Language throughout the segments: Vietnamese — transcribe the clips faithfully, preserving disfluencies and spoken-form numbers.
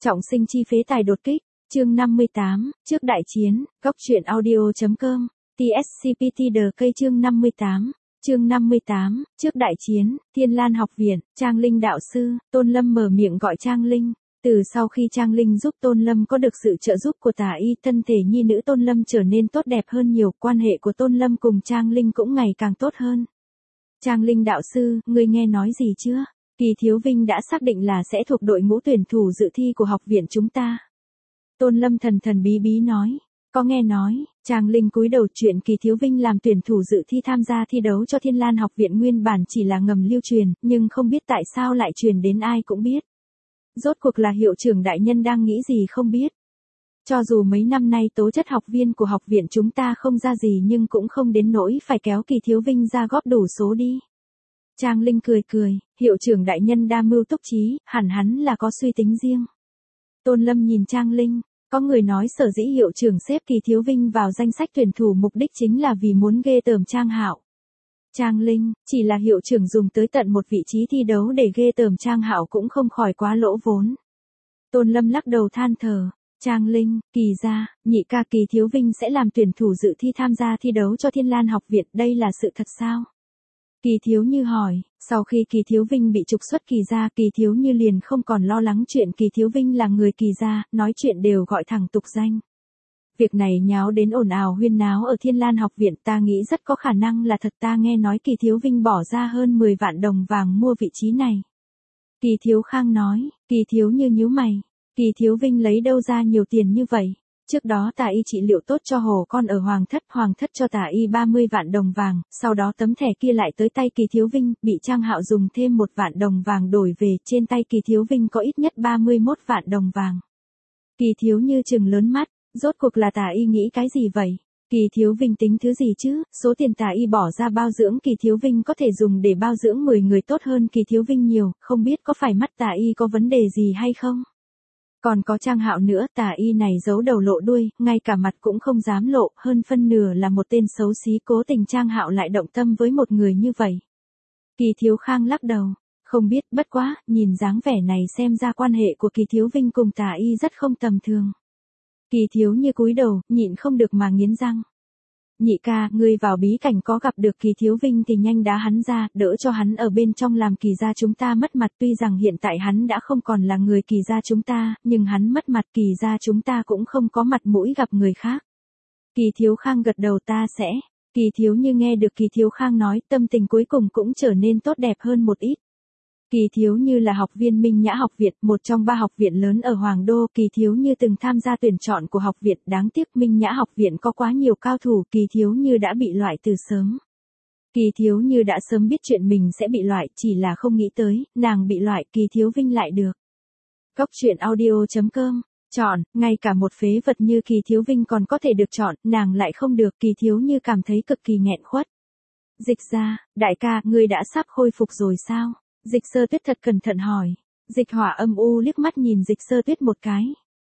Trọng sinh chi phế tài đột kích, chương năm mươi tám, trước đại chiến, góc truyện audio.com, tê ét xê pê tê đê cây chương năm mươi tám, chương năm mươi tám, trước đại chiến, Thiên Lan học viện, Trang Linh đạo sư, Tôn Lâm mở miệng gọi Trang Linh. Từ sau khi Trang Linh giúp Tôn Lâm có được sự trợ giúp của tà y, thân thể nhi nữ Tôn Lâm trở nên tốt đẹp hơn nhiều, quan hệ của Tôn Lâm cùng Trang Linh cũng ngày càng tốt hơn. Trang Linh đạo sư, ngươi nghe nói gì chưa? Kỳ Thiếu Vinh đã xác định là sẽ thuộc đội ngũ tuyển thủ dự thi của học viện chúng ta. Tôn Lâm thần thần bí bí nói, có nghe nói. Trang Linh cúi đầu, chuyện Kỳ Thiếu Vinh làm tuyển thủ dự thi tham gia thi đấu cho Thiên Lan học viện nguyên bản chỉ là ngầm lưu truyền, nhưng không biết tại sao lại truyền đến ai cũng biết. Rốt cuộc là hiệu trưởng đại nhân đang nghĩ gì không biết. Cho dù mấy năm nay tố chất học viên của học viện chúng ta không ra gì nhưng cũng không đến nỗi phải kéo Kỳ Thiếu Vinh ra góp đủ số đi. Trang Linh cười cười, hiệu trưởng đại nhân đa mưu túc trí, hẳn hắn là có suy tính riêng. Tôn Lâm nhìn Trang Linh, có người nói sở dĩ hiệu trưởng xếp Kỳ Thiếu Vinh vào danh sách tuyển thủ mục đích chính là vì muốn ghê tởm Trang Hạo. Trang Linh, chỉ là hiệu trưởng dùng tới tận một vị trí thi đấu để ghê tởm Trang Hạo cũng không khỏi quá lỗ vốn. Tôn Lâm lắc đầu than thở. Trang Linh, Kỳ gia, nhị ca Kỳ Thiếu Vinh sẽ làm tuyển thủ dự thi tham gia thi đấu cho Thiên Lan học viện, đây là sự thật sao? Kỳ Thiếu Như hỏi, sau khi Kỳ Thiếu Vinh bị trục xuất Kỳ gia, Kỳ Thiếu Như liền không còn lo lắng chuyện Kỳ Thiếu Vinh là người Kỳ gia, nói chuyện đều gọi thẳng tục danh. Việc này nháo đến ồn ào huyên náo ở Thiên Lan học viện, ta nghĩ rất có khả năng là thật, ta nghe nói Kỳ Thiếu Vinh bỏ ra hơn mười vạn đồng vàng mua vị trí này. Kỳ Thiếu Khang nói, Kỳ Thiếu Như nhíu mày, Kỳ Thiếu Vinh lấy đâu ra nhiều tiền như vậy? Trước đó tà y trị liệu tốt cho hồ con ở Hoàng Thất, Hoàng Thất cho tà y ba mươi vạn đồng vàng, sau đó tấm thẻ kia lại tới tay Kỳ Thiếu Vinh, bị Trang Hạo dùng thêm một vạn đồng vàng đổi về, trên tay Kỳ Thiếu Vinh có ít nhất ba mươi mốt vạn đồng vàng. Kỳ Thiếu Như trừng lớn mắt, rốt cuộc là tà y nghĩ cái gì vậy? Kỳ Thiếu Vinh tính thứ gì chứ? Số tiền tà y bỏ ra bao dưỡng Kỳ Thiếu Vinh có thể dùng để bao dưỡng mười người tốt hơn Kỳ Thiếu Vinh nhiều, không biết có phải mắt tà y có vấn đề gì hay không? Còn có Trang Hạo nữa, tà y này giấu đầu lộ đuôi, ngay cả mặt cũng không dám lộ, hơn phân nửa là một tên xấu xí, cố tình Trang Hạo lại động tâm với một người như vậy. Kỳ Thiếu Khang lắc đầu, không biết, bất quá, nhìn dáng vẻ này xem ra quan hệ của Kỳ Thiếu Vinh cùng tà y rất không tầm thường. Kỳ Thiếu Như cúi đầu, nhịn không được mà nghiến răng. Nhị ca, ngươi vào bí cảnh có gặp được Kỳ Thiếu Vinh thì nhanh đá hắn ra, đỡ cho hắn ở bên trong làm Kỳ gia chúng ta mất mặt, tuy rằng hiện tại hắn đã không còn là người Kỳ gia chúng ta, nhưng hắn mất mặt Kỳ gia chúng ta cũng không có mặt mũi gặp người khác. Kỳ Thiếu Khang gật đầu, ta sẽ. Kỳ Thiếu Như nghe được Kỳ Thiếu Khang nói, tâm tình cuối cùng cũng trở nên tốt đẹp hơn một ít. Kỳ Thiếu Như là học viên Minh Nhã học viện, một trong ba học viện lớn ở Hoàng Đô. Kỳ Thiếu Như từng tham gia tuyển chọn của học viện, đáng tiếc Minh Nhã học viện có quá nhiều cao thủ, Kỳ Thiếu Như đã bị loại từ sớm. Kỳ Thiếu Như đã sớm biết chuyện mình sẽ bị loại, chỉ là không nghĩ tới, nàng bị loại, Kỳ Thiếu Vinh lại được. Góc truyện audio.com, chọn, ngay cả một phế vật như Kỳ Thiếu Vinh còn có thể được chọn, nàng lại không được, Kỳ Thiếu Như cảm thấy cực kỳ nghẹn khuất. Dịch ra, đại ca, ngươi đã sắp khôi phục rồi sao? Dịch Sơ Tuyết thật cẩn thận hỏi. Dịch Hỏa âm u liếc mắt nhìn Dịch Sơ Tuyết một cái.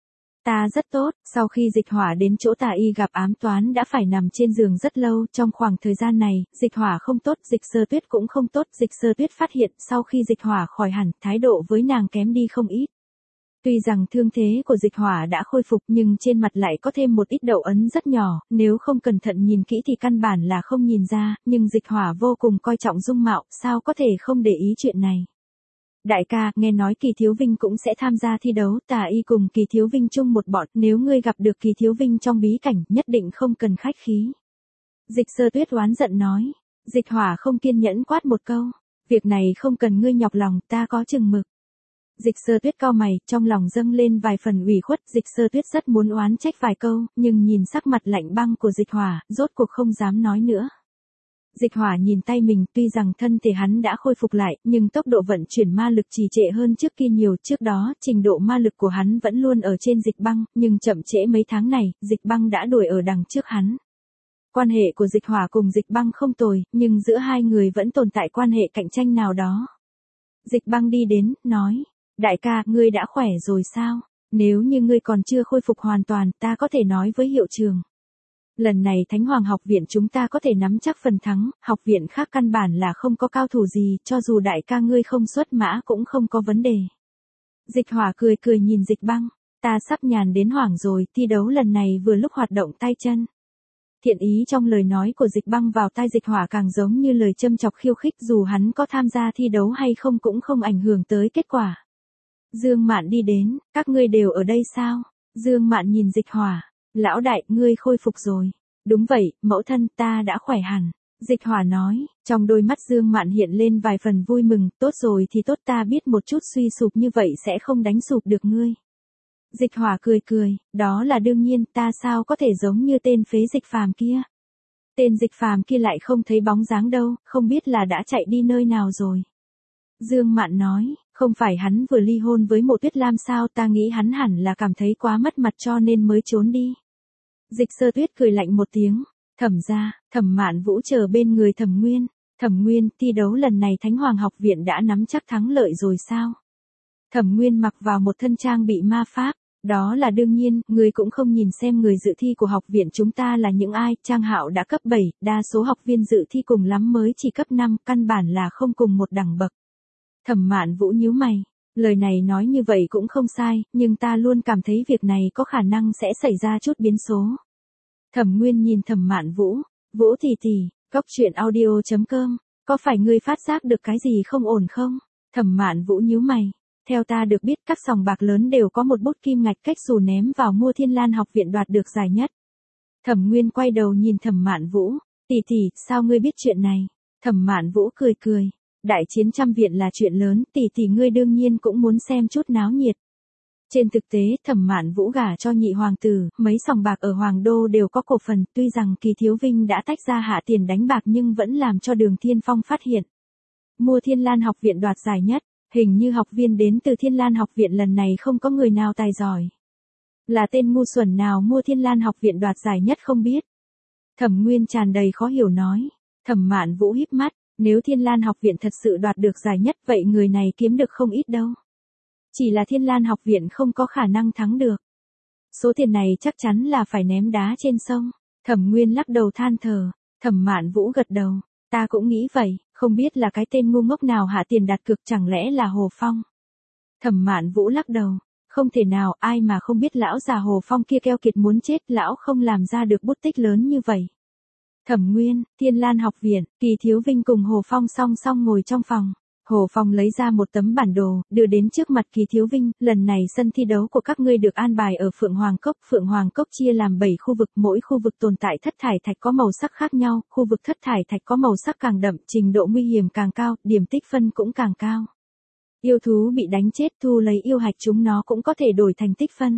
Ta rất tốt, sau khi Dịch Hỏa đến chỗ tà y gặp ám toán đã phải nằm trên giường rất lâu, trong khoảng thời gian này, Dịch Hỏa không tốt, Dịch Sơ Tuyết cũng không tốt, Dịch Sơ Tuyết phát hiện sau khi Dịch Hỏa khỏi hẳn, thái độ với nàng kém đi không ít. Tuy rằng thương thế của Dịch Hỏa đã khôi phục nhưng trên mặt lại có thêm một ít đậu ấn rất nhỏ, nếu không cẩn thận nhìn kỹ thì căn bản là không nhìn ra, nhưng Dịch Hỏa vô cùng coi trọng dung mạo, sao có thể không để ý chuyện này. Đại ca, nghe nói Kỳ Thiếu Vinh cũng sẽ tham gia thi đấu, tà y cùng Kỳ Thiếu Vinh chung một bọn, nếu ngươi gặp được Kỳ Thiếu Vinh trong bí cảnh, nhất định không cần khách khí. Dịch Sơ Tuyết oán giận nói. Dịch Hỏa không kiên nhẫn quát một câu, việc này không cần ngươi nhọc lòng, ta có chừng mực. Dịch Sơ Tuyết cau mày, trong lòng dâng lên vài phần ủy khuất, Dịch Sơ Tuyết rất muốn oán trách vài câu, nhưng nhìn sắc mặt lạnh băng của Dịch Hỏa, rốt cuộc không dám nói nữa. Dịch Hỏa nhìn tay mình, tuy rằng thân thể hắn đã khôi phục lại, nhưng tốc độ vận chuyển ma lực trì trệ hơn trước kia nhiều, trước đó, trình độ ma lực của hắn vẫn luôn ở trên Dịch Băng, nhưng chậm trễ mấy tháng này, Dịch Băng đã đuổi ở đằng trước hắn. Quan hệ của Dịch Hỏa cùng Dịch Băng không tồi, nhưng giữa hai người vẫn tồn tại quan hệ cạnh tranh nào đó. Dịch Băng đi đến, nói. Đại ca, ngươi đã khỏe rồi sao? Nếu như ngươi còn chưa khôi phục hoàn toàn, ta có thể nói với hiệu trưởng. Lần này Thánh Hoàng học viện chúng ta có thể nắm chắc phần thắng, học viện khác căn bản là không có cao thủ gì, cho dù đại ca ngươi không xuất mã cũng không có vấn đề. Dịch Hỏa cười cười nhìn Dịch Băng, ta sắp nhàn đến hoảng rồi, thi đấu lần này vừa lúc hoạt động tay chân. Thiện ý trong lời nói của Dịch Băng vào tai Dịch Hỏa càng giống như lời châm chọc khiêu khích, dù hắn có tham gia thi đấu hay không cũng không ảnh hưởng tới kết quả. Dương Mạn đi đến, các ngươi đều ở đây sao? Dương Mạn nhìn Dịch Hỏa, lão đại, ngươi khôi phục rồi. Đúng vậy, mẫu thân, ta đã khỏe hẳn. Dịch Hỏa nói, trong đôi mắt Dương Mạn hiện lên vài phần vui mừng, tốt rồi thì tốt, ta biết một chút suy sụp như vậy sẽ không đánh sụp được ngươi. Dịch Hỏa cười cười, đó là đương nhiên, ta sao có thể giống như tên phế Dịch Phàm kia. Tên Dịch Phàm kia lại không thấy bóng dáng đâu, không biết là đã chạy đi nơi nào rồi. Dương Mạn nói, không phải hắn vừa ly hôn với Mộ Tuyết Lam sao, ta nghĩ hắn hẳn là cảm thấy quá mất mặt cho nên mới trốn đi. Dịch Sơ Tuyết cười lạnh một tiếng, Thẩm gia, Thẩm Mạn Vũ chờ bên người Thẩm Nguyên, Thẩm Nguyên, thi đấu lần này Thánh Hoàng học viện đã nắm chắc thắng lợi rồi sao? Thẩm Nguyên mặc vào một thân trang bị ma pháp, đó là đương nhiên, người cũng không nhìn xem người dự thi của học viện chúng ta là những ai, Trang Hạo đã cấp bảy, đa số học viên dự thi cùng lắm mới chỉ cấp năm, căn bản là không cùng một đẳng bậc. Thẩm Mạn Vũ nhíu mày, lời này nói như vậy cũng không sai, nhưng ta luôn cảm thấy việc này có khả năng sẽ xảy ra chút biến số. Thẩm Nguyên nhìn Thẩm Mạn Vũ, Vũ tỷ tỷ, góc truyện audio chấm com, có phải ngươi phát giác được cái gì không ổn không? Thẩm Mạn Vũ nhíu mày, theo ta được biết các sòng bạc lớn đều có một bút kim ngạch cách xù ném vào mua Thiên Lan học viện đoạt được giải nhất. Thẩm Nguyên quay đầu nhìn Thẩm Mạn Vũ, tỷ tỷ, sao ngươi biết chuyện này? Thẩm Mạn Vũ cười cười, đại chiến trăm viện là chuyện lớn, tỷ tỷ ngươi đương nhiên cũng muốn xem chút náo nhiệt. Trên thực tế, Thẩm Mạn Vũ gả cho nhị hoàng tử, mấy sòng bạc ở Hoàng Đô đều có cổ phần, tuy rằng Kỳ Thiếu Vinh đã tách ra hạ tiền đánh bạc nhưng vẫn làm cho Đường Thiên Phong phát hiện. Mua Thiên Lan học viện đoạt giải nhất, hình như học viên đến từ Thiên Lan học viện lần này không có người nào tài giỏi. Là tên ngu xuẩn nào mua Thiên Lan học viện đoạt giải nhất không biết. Thẩm Nguyên tràn đầy khó hiểu nói. Thẩm Mạn Vũ híp mắt, nếu Thiên Lan học viện thật sự đoạt được giải nhất vậy người này kiếm được không ít đâu. Chỉ là Thiên Lan học viện không có khả năng thắng được. Số tiền này chắc chắn là phải ném đá trên sông. Thẩm Nguyên lắc đầu than thở. Thẩm Mạn Vũ gật đầu. Ta cũng nghĩ vậy, không biết là cái tên ngu ngốc nào hạ tiền đặt cược, chẳng lẽ là Hồ Phong. Thẩm Mạn Vũ lắc đầu. Không thể nào, ai mà không biết lão già Hồ Phong kia keo kiệt muốn chết, lão không làm ra được bút tích lớn như vậy. Thẩm Nguyên, Thiên Lan học viện, Kỳ Thiếu Vinh cùng Hồ Phong song song ngồi trong phòng. Hồ Phong lấy ra một tấm bản đồ, đưa đến trước mặt Kỳ Thiếu Vinh, lần này sân thi đấu của các ngươi được an bài ở Phượng Hoàng Cốc. Phượng Hoàng Cốc chia làm bảy khu vực, mỗi khu vực tồn tại thất thải thạch có màu sắc khác nhau, khu vực thất thải thạch có màu sắc càng đậm, trình độ nguy hiểm càng cao, điểm tích phân cũng càng cao. Yêu thú bị đánh chết thu lấy yêu hạch chúng nó cũng có thể đổi thành tích phân.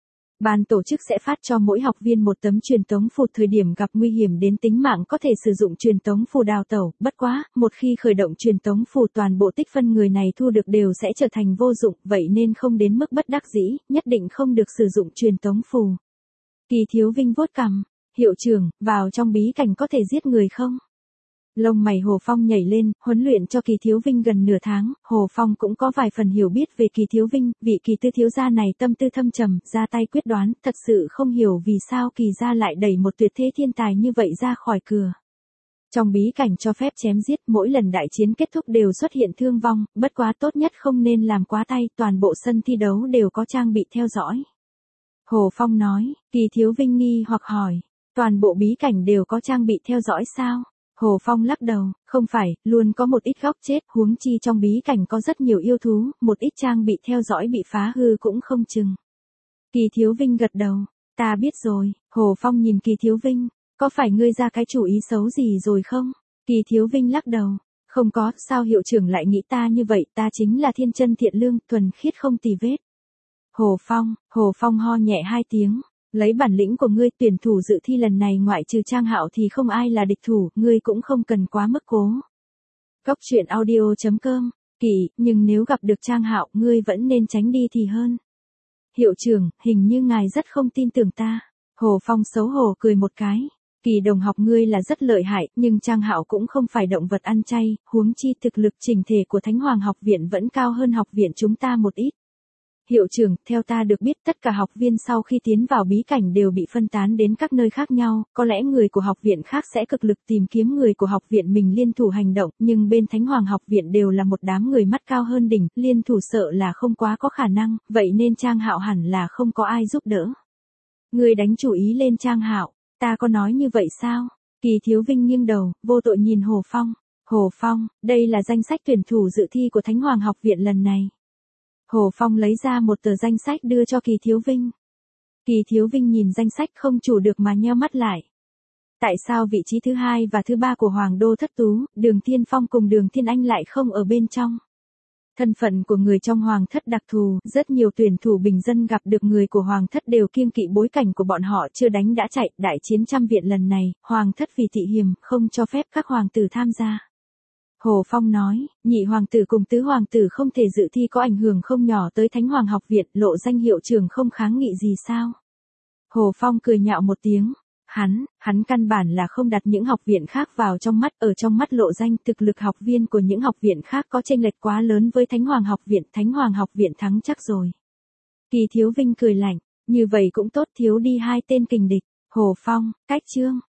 Ban tổ chức sẽ phát cho mỗi học viên một tấm truyền tống phù, thời điểm gặp nguy hiểm đến tính mạng có thể sử dụng truyền tống phù đào tẩu, bất quá, một khi khởi động truyền tống phù toàn bộ tích phân người này thu được đều sẽ trở thành vô dụng, vậy nên không đến mức bất đắc dĩ, nhất định không được sử dụng truyền tống phù. Kỳ Thiếu Vinh vuốt cằm, hiệu trưởng, vào trong bí cảnh có thể giết người không? Lông mày Hồ Phong nhảy lên, huấn luyện cho Kỳ Thiếu Vinh gần nửa tháng, Hồ Phong cũng có vài phần hiểu biết về Kỳ Thiếu Vinh, vị Kỳ tư thiếu gia này tâm tư thâm trầm, ra tay quyết đoán, thật sự không hiểu vì sao Kỳ gia lại đẩy một tuyệt thế thiên tài như vậy ra khỏi cửa. Trong bí cảnh cho phép chém giết, mỗi lần đại chiến kết thúc đều xuất hiện thương vong, bất quá tốt nhất không nên làm quá tay, toàn bộ sân thi đấu đều có trang bị theo dõi. Hồ Phong nói, Kỳ Thiếu Vinh nghi hoặc hỏi, toàn bộ bí cảnh đều có trang bị theo dõi sao? Hồ Phong lắc đầu, không phải, luôn có một ít góc chết, huống chi trong bí cảnh có rất nhiều yêu thú, một ít trang bị theo dõi bị phá hư cũng không chừng. Kỳ Thiếu Vinh gật đầu, ta biết rồi. Hồ Phong nhìn Kỳ Thiếu Vinh, có phải ngươi ra cái chủ ý xấu gì rồi không? Kỳ Thiếu Vinh lắc đầu, không có, sao hiệu trưởng lại nghĩ ta như vậy, ta chính là thiên chân thiện lương, thuần khiết không tì vết. Hồ Phong, Hồ Phong ho nhẹ hai tiếng. Lấy bản lĩnh của ngươi, tuyển thủ dự thi lần này ngoại trừ Trang Hạo thì không ai là địch thủ, ngươi cũng không cần quá mức cố. Góc truyện audio chấm com, Kỳ, nhưng nếu gặp được Trang Hạo, ngươi vẫn nên tránh đi thì hơn. Hiệu trưởng, hình như ngài rất không tin tưởng ta. Hồ Phong xấu hổ cười một cái. Kỳ đồng học ngươi là rất lợi hại, nhưng Trang Hạo cũng không phải động vật ăn chay, huống chi thực lực chỉnh thể của Thánh Hoàng học viện vẫn cao hơn học viện chúng ta một ít. Hiệu trưởng, theo ta được biết tất cả học viên sau khi tiến vào bí cảnh đều bị phân tán đến các nơi khác nhau, có lẽ người của học viện khác sẽ cực lực tìm kiếm người của học viện mình liên thủ hành động, nhưng bên Thánh Hoàng học viện đều là một đám người mắt cao hơn đỉnh, liên thủ sợ là không quá có khả năng, vậy nên Trang Hạo hẳn là không có ai giúp đỡ. Người đánh chủ ý lên Trang Hạo, ta có nói như vậy sao? Kỳ Thiếu Vinh nghiêng đầu, vô tội nhìn Hồ Phong. Hồ Phong, đây là danh sách tuyển thủ dự thi của Thánh Hoàng học viện lần này. Hồ Phong lấy ra một tờ danh sách đưa cho Kỳ Thiếu Vinh. Kỳ Thiếu Vinh nhìn danh sách không chủ được mà nheo mắt lại. Tại sao vị trí thứ hai và thứ ba của Hoàng Đô Thất Tú, Đường Thiên Phong cùng Đường Thiên Anh lại không ở bên trong? Thân phận của người trong Hoàng Thất đặc thù, rất nhiều tuyển thủ bình dân gặp được người của Hoàng Thất đều kiêng kỵ bối cảnh của bọn họ chưa đánh đã chạy. Đại chiến trăm viện lần này, Hoàng Thất vì thị hiềm, không cho phép các hoàng tử tham gia. Hồ Phong nói, nhị hoàng tử cùng tứ hoàng tử không thể dự thi có ảnh hưởng không nhỏ tới Thánh Hoàng học viện, lộ danh hiệu trưởng không kháng nghị gì sao? Hồ Phong cười nhạo một tiếng. Hắn, hắn căn bản là không đặt những học viện khác vào trong mắt, ở trong mắt lộ danh thực lực học viên của những học viện khác có chênh lệch quá lớn với Thánh Hoàng học viện, Thánh Hoàng học viện thắng chắc rồi. Kỳ Thiếu Vinh cười lạnh, như vậy cũng tốt, thiếu đi hai tên kình địch. Hồ Phong, cách chương.